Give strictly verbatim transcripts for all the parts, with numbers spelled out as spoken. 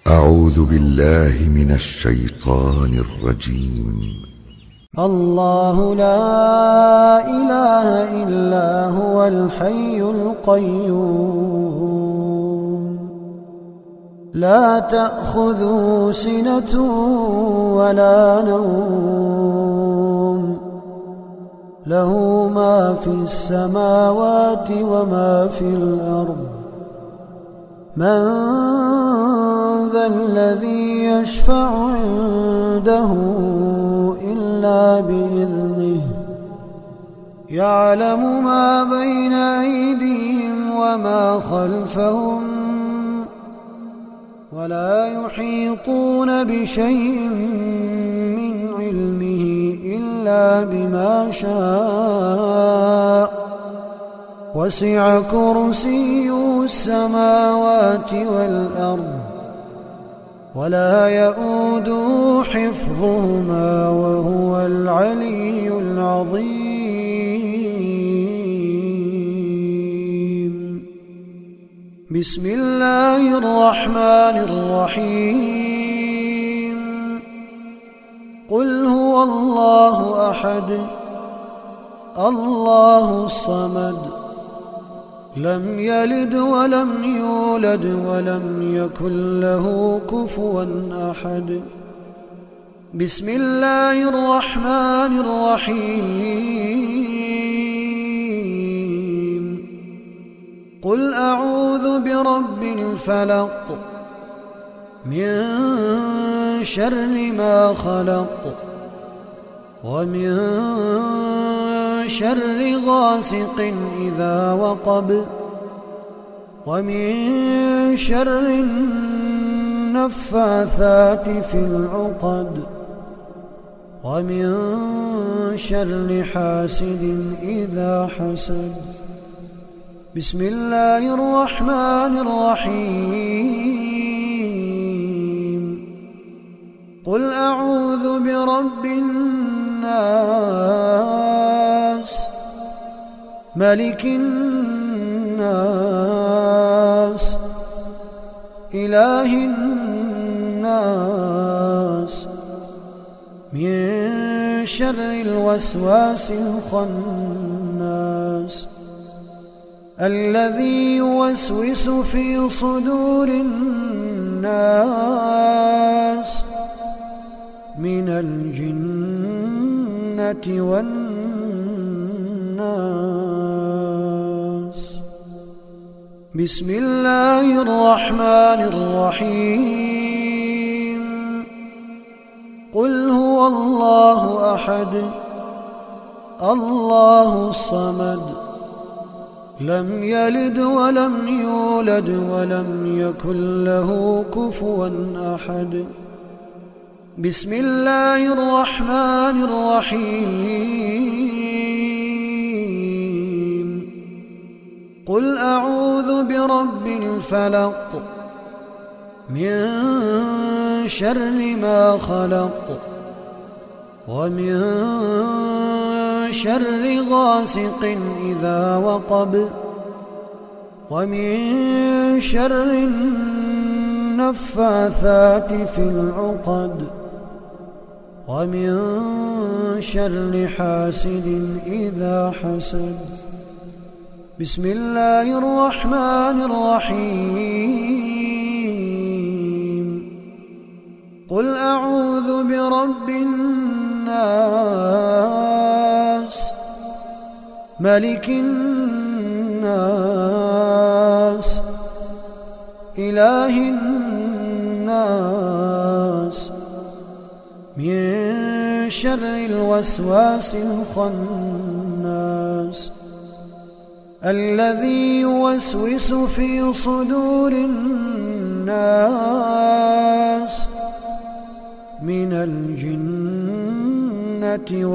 أعوذ بالله من الشيطان الرجيم. الله لا إله إلا هو الحي القيوم لا تأخذه سنة ولا نوم له ما في السماوات وما في الأرض من ذا الذي يشفع عنده إلا بإذنه يعلم ما بين أيديهم وما خلفهم ولا يحيطون بشيء من علمه إلا بما شاء وسع كرسيه السماوات والأرض ولا يؤوده حفظهما وهو العلي العظيم. بسم الله الرحمن الرحيم. قل هو الله أحد الله الصمد لم يلد ولم يولد ولم يكن له كفوا أحد. بسم الله الرحمن الرحيم. قل أعوذ برب الفلق من شر ما خلق ومن شر غاسق إذا وقب ومن شر النفاثات في العقد ومن شر حاسد إذا حسد. بسم الله الرحمن الرحيم. قل أعوذ برب الناس ملك الناس إله الناس من شر الوسواس الخناس الذي يوسوس في صدور الناس من الجنة والناس. بسم الله الرحمن الرحيم. قل هو الله أحد الله الصمد لم يلد ولم يولد ولم يكن له كفوا أحد. بسم الله الرحمن الرحيم. قل أعوذ برب الفلق من شر ما خلق ومن شر غاسق إذا وقب ومن شر النفاثات في العقد ومن شر حاسد إذا حسد. بسم الله الرحمن الرحيم. قل أعوذ برب الناس ملك الناس إله الناس من شر الوسواس الخناس الذي يوسوس في صدور الناس من الجنة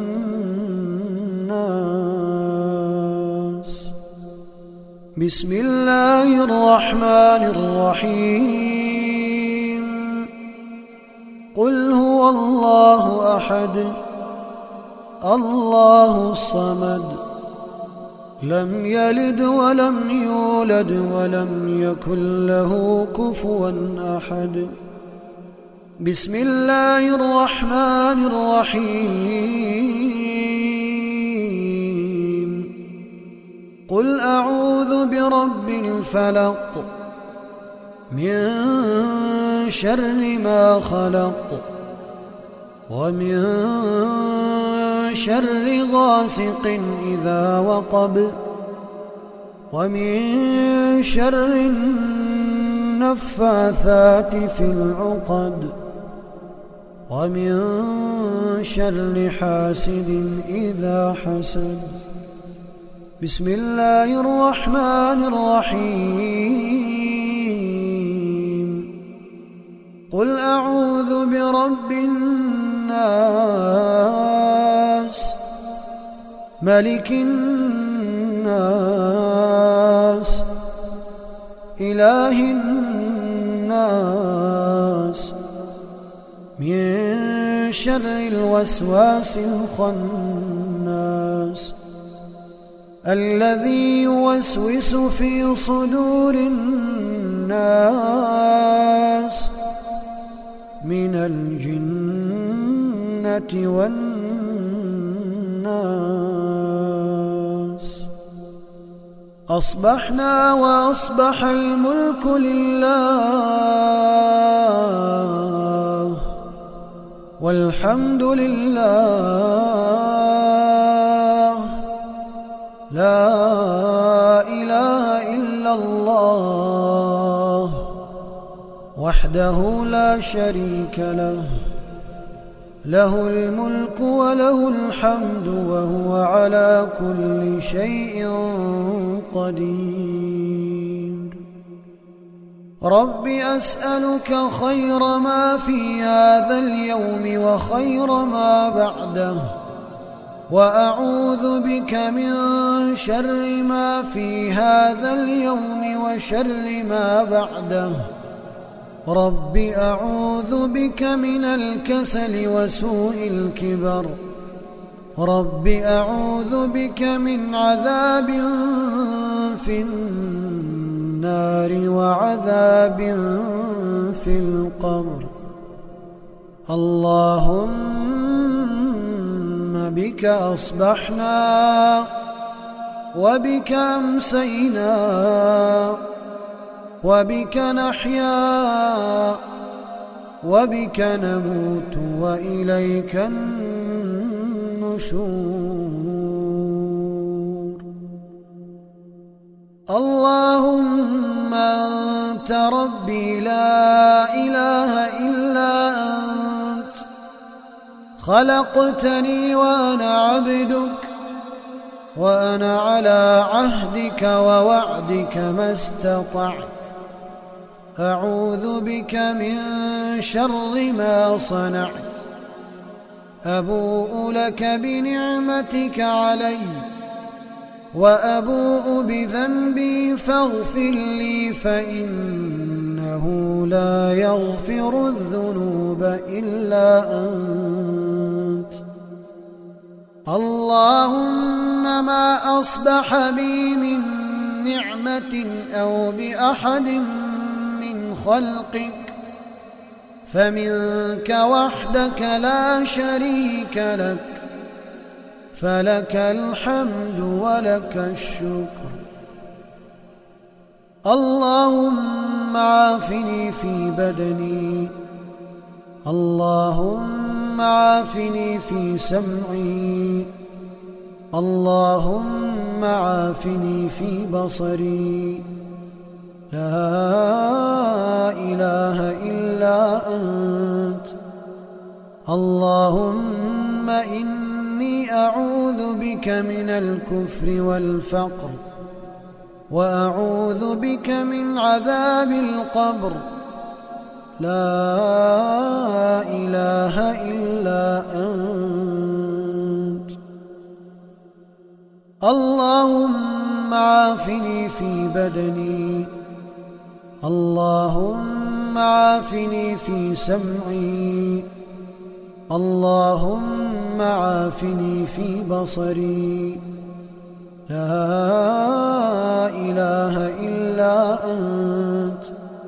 والناس. بسم الله الرحمن الرحيم. قل هو الله أحد الله الصمد لم يلد ولم يولد ولم يكن له كفوا أحد. بسم الله الرحمن الرحيم. قل أعوذ برب الفلق من شر ما خلق ومن شر غاسق إذا وقب ومن شر النفاثات في العقد ومن شر حاسد إذا حسد. بسم الله الرحمن الرحيم. قل أعوذ برب الناس ملك الناس إله الناس من شر الوسواس الخناس الذي يوسوس في صدور الناس من الجنة والناس. أصبحنا وأصبح الملك لله والحمد لله لا إله إلا الله وحده لا شريك له له الملك وله الحمد وهو على كل شيء قدير. رب أسألك خير ما في هذا اليوم وخير ما بعده وأعوذ بك من شر ما في هذا اليوم وشر ما بعده. رب أعوذ بك من الكسل وسوء الكبر. رب أعوذ بك من عذاب في النار وعذاب في القبر. اللهم بك أصبحنا وبك أمسينا وبك نحيا وبك نموت وإليك النشور. اللهم أنت ربي لا إله إلا أنت خلقتني وأنا عبدك وأنا على عهدك ووعدك ما استطعت. أعوذ بك من شر ما صنعت. أبوء لك بنعمتك علي وأبوء بذنبي فاغفر لي فإنه لا يغفر الذنوب إلا أنت. اللهم ما أصبح بي من نعمة أو بأحد من خلقك فمنك وحدك لا شريك لك فلك الحمد ولك الشكر. اللهم عافني في بدني. اللهم عافني في سمعي. اللهم عافني في بصري. لا إله إلا أنت. اللهم إني أعوذ بك من الكفر والفقر وأعوذ بك من عذاب القبر. لا إله إلا أنت. اللهم عافني في بدني. اللهم عافني في سمعي. اللهم عافني في بصري. لا إله إلا أنت.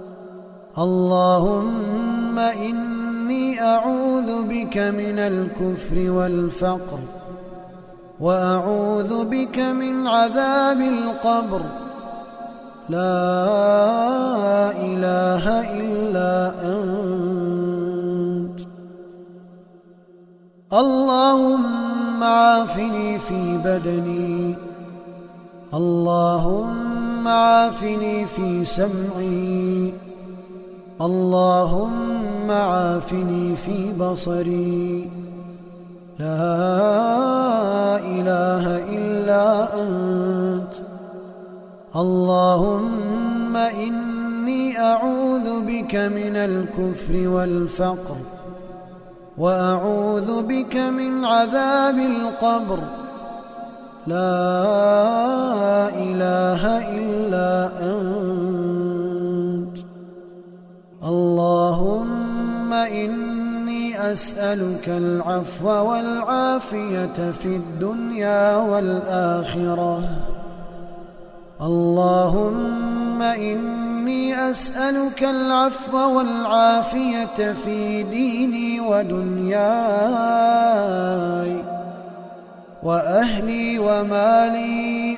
اللهم إني أعوذ بك من الكفر والفقر، وأعوذ بك من عذاب القبر. لا إله إلا أنت. اللهم عافني في بدني، اللهم عافني في سمعي، اللهم عافني في بصري. لا إله إلا أنت. اللهم إني أعوذ بك من الكفر والفقر، وأعوذ بك من عذاب القبر. لا إله إلا أنت. اللهم إني أسألك العفو والعافية في الدنيا والآخرة. اللهم إني أسألك العفو والعافية في ديني ودنياي وأهلي ومالي.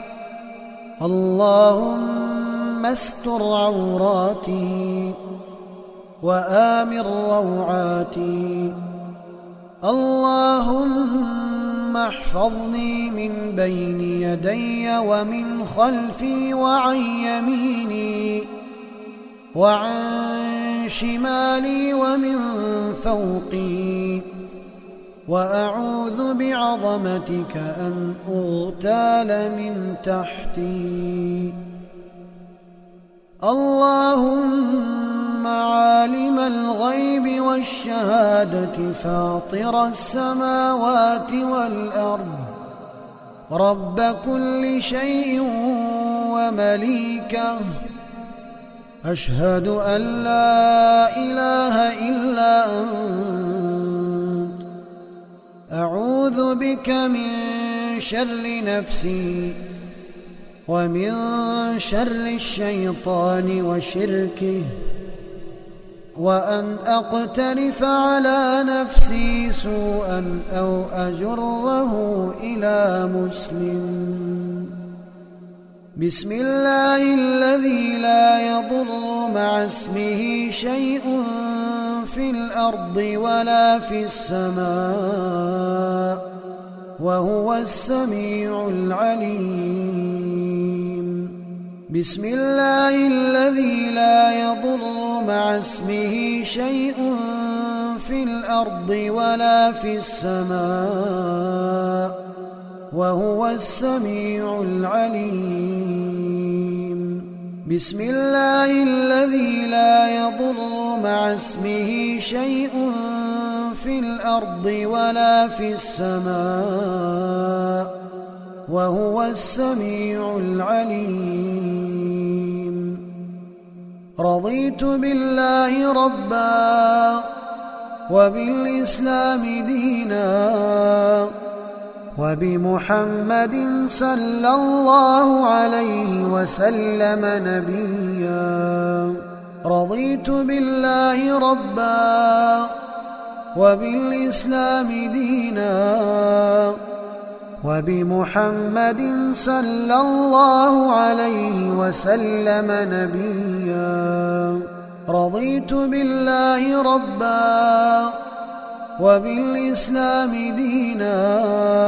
اللهم استر عوراتي وآمن روعاتي. اللهم احفظني من بين يدي ومن خلفي وعن يميني وعن شمالي ومن فوقي، وأعوذ بعظمتك أن أغتال من تحتي. اللهم عالم الغيب والشهادة فاطر السماوات والأرض، رب كل شيء ومليكه، أشهد أن لا إله إلا أنت. أعوذ بك من شر نفسي ومن شر الشيطان وشركه، وأن أقترف على نفسي سوءا أو أجره إلى مسلم. بسم الله الذي لا يضر مع اسمه شيء في الأرض ولا في السماء، وهو السميع العليم. بسم الله الذي لا يضر مع اسمه شيء في الأرض ولا في السماء، وهو السميع العليم. بسم الله الذي لا يضر مع اسمه شيء في الأرض ولا في السماء، وهو السميع العليم. رضيت بالله ربا وبالإسلام دينا وبمحمد صلى الله عليه وسلم نبيا. رضيت بالله ربا وبالإسلام دينا وبمحمد صلى الله عليه وسلم نبيا. رضيت بالله ربا وبالإسلام دينا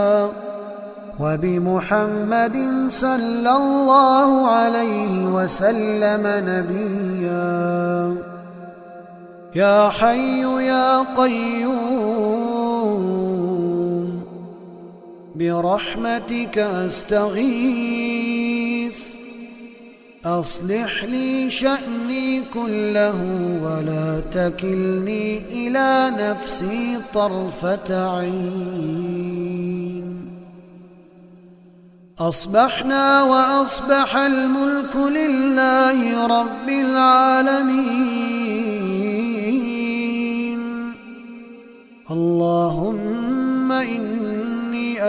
وبمحمد صلى الله عليه وسلم نبيا. يا حي يا قيوم برحمتك أستغيث، أصلح لي شأني كله ولا تكلني إلى نفسي طرفة عين. أصبحنا وأصبح الملك لله رب العالمين. اللهم إني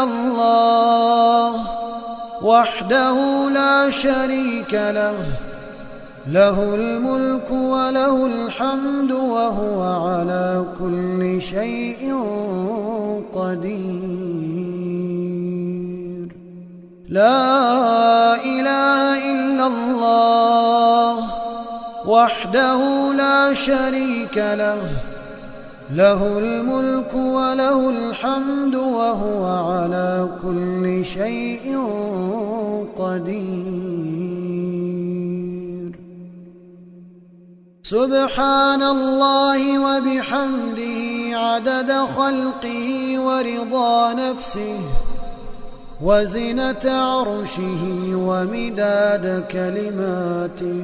إلا الله وحده لا شريك له له الملك وله الحمد وهو على كل شيء قدير. لا إله إلا الله وحده لا شريك له له الملك وله الحمد وهو على كل شيء قدير. سبحان الله وبحمده عدد خلقه ورضا نفسه وزنة عرشه ومداد كلماته.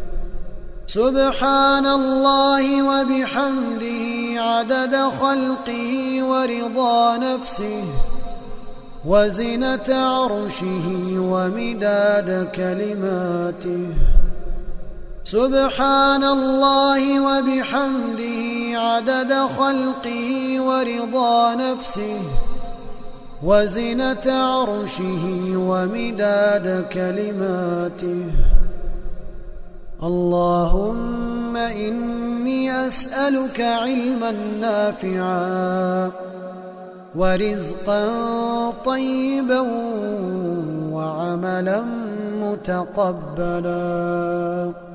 سبحان الله وبحمده عدد خلقه ورضا نفسه وزنة عرشه ومداد كلماته. سبحان الله وبحمده عدد خلقه ورضا نفسه وزنة عرشه ومداد كلماته. اللهم إني أسألك علما نافعا ورزقا طيبا وعملا متقبلا.